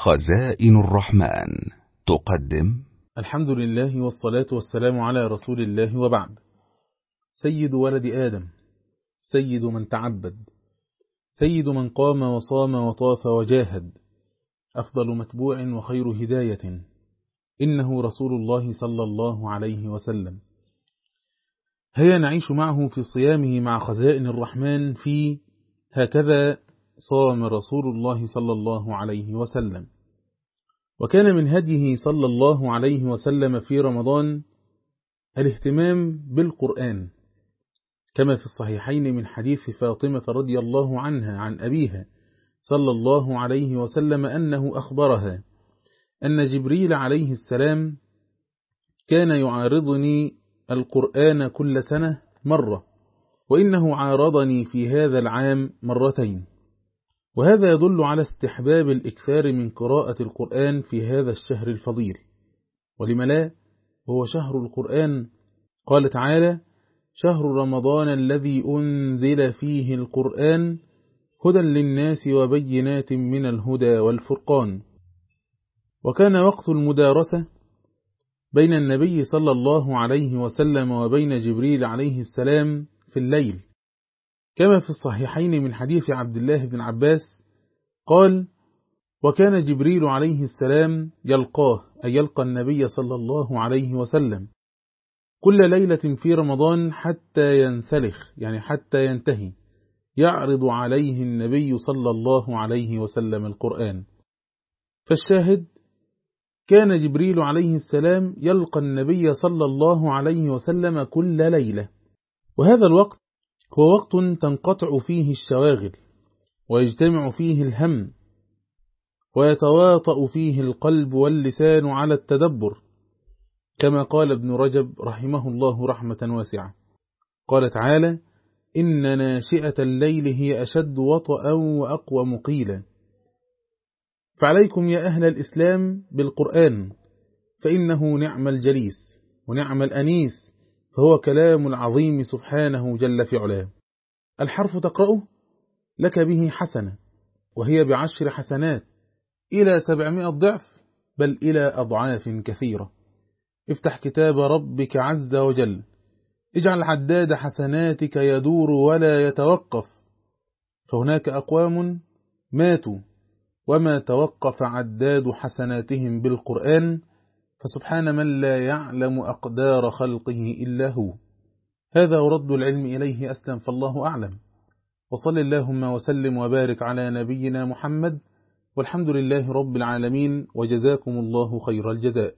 خزائن الرحمن تقدم. الحمد لله والصلاة والسلام على رسول الله، وبعد. سيد ولد آدم، سيد من تعبد، سيد من قام وصام وطاف وجاهد، أفضل متبوع وخير هداية، إنه رسول الله صلى الله عليه وسلم. هيا نعيش معه في صيامه مع خزائن الرحمن في هكذا صام رسول الله صلى الله عليه وسلم. وكان من هديه صلى الله عليه وسلم في رمضان الاهتمام بالقرآن، كما في الصحيحين من حديث فاطمة رضي الله عنها عن أبيها صلى الله عليه وسلم أنه أخبرها أن جبريل عليه السلام كان يعارضني القرآن كل سنة مرة، وإنه عارضني في هذا العام مرتين. وهذا يدل على استحباب الإكثار من قراءة القرآن في هذا الشهر الفضيل، ولم لا؟ هو شهر القرآن. قال تعالى: شهر رمضان الذي أنزل فيه القرآن هدى للناس وبينات من الهدى والفرقان. وكان وقت المدارسة بين النبي صلى الله عليه وسلم وبين جبريل عليه السلام في الليل، كما في الصحيحين من حديث عبد الله بن عباس قال: وكان جبريل عليه السلام يلقاه، أي يلقى النبي صلى الله عليه وسلم كل ليلة في رمضان حتى ينسلخ، يعني حتى ينتهي، يعرض عليه النبي صلى الله عليه وسلم القرآن. فالشاهد كان جبريل عليه السلام يلقى النبي صلى الله عليه وسلم كل ليلة، وهذا الوقت هو وقت تنقطع فيه الشواغل، ويجتمع فيه الهم، ويتواطأ فيه القلب واللسان على التدبر، كما قال ابن رجب رحمه الله رحمة واسعة. قال تعالى: إن ناشئة الليل هي أشد وطئا وأقوم قيلا. فعليكم يا أهل الإسلام بالقرآن، فإنه نعم الجليس ونعم الأنيس، فهو كلام العظيم سبحانه جل في علاه. الحرف تقرأه لك به حسنة، وهي ب10 حسنات إلى 700 ضعف، بل إلى أضعاف كثيرة. افتح كتاب ربك عز وجل، اجعل عداد حسناتك يدور ولا يتوقف، فهناك أقوام ماتوا وما توقف عداد حسناتهم بالقرآن، فسبحان من لا يعلم أقدار خلقه إلا هو. هذا ورد العلم إليه أسلم، فالله أعلم. وصل اللهم وسلم وبارك على نبينا محمد، والحمد لله رب العالمين، وجزاكم الله خير الجزاء.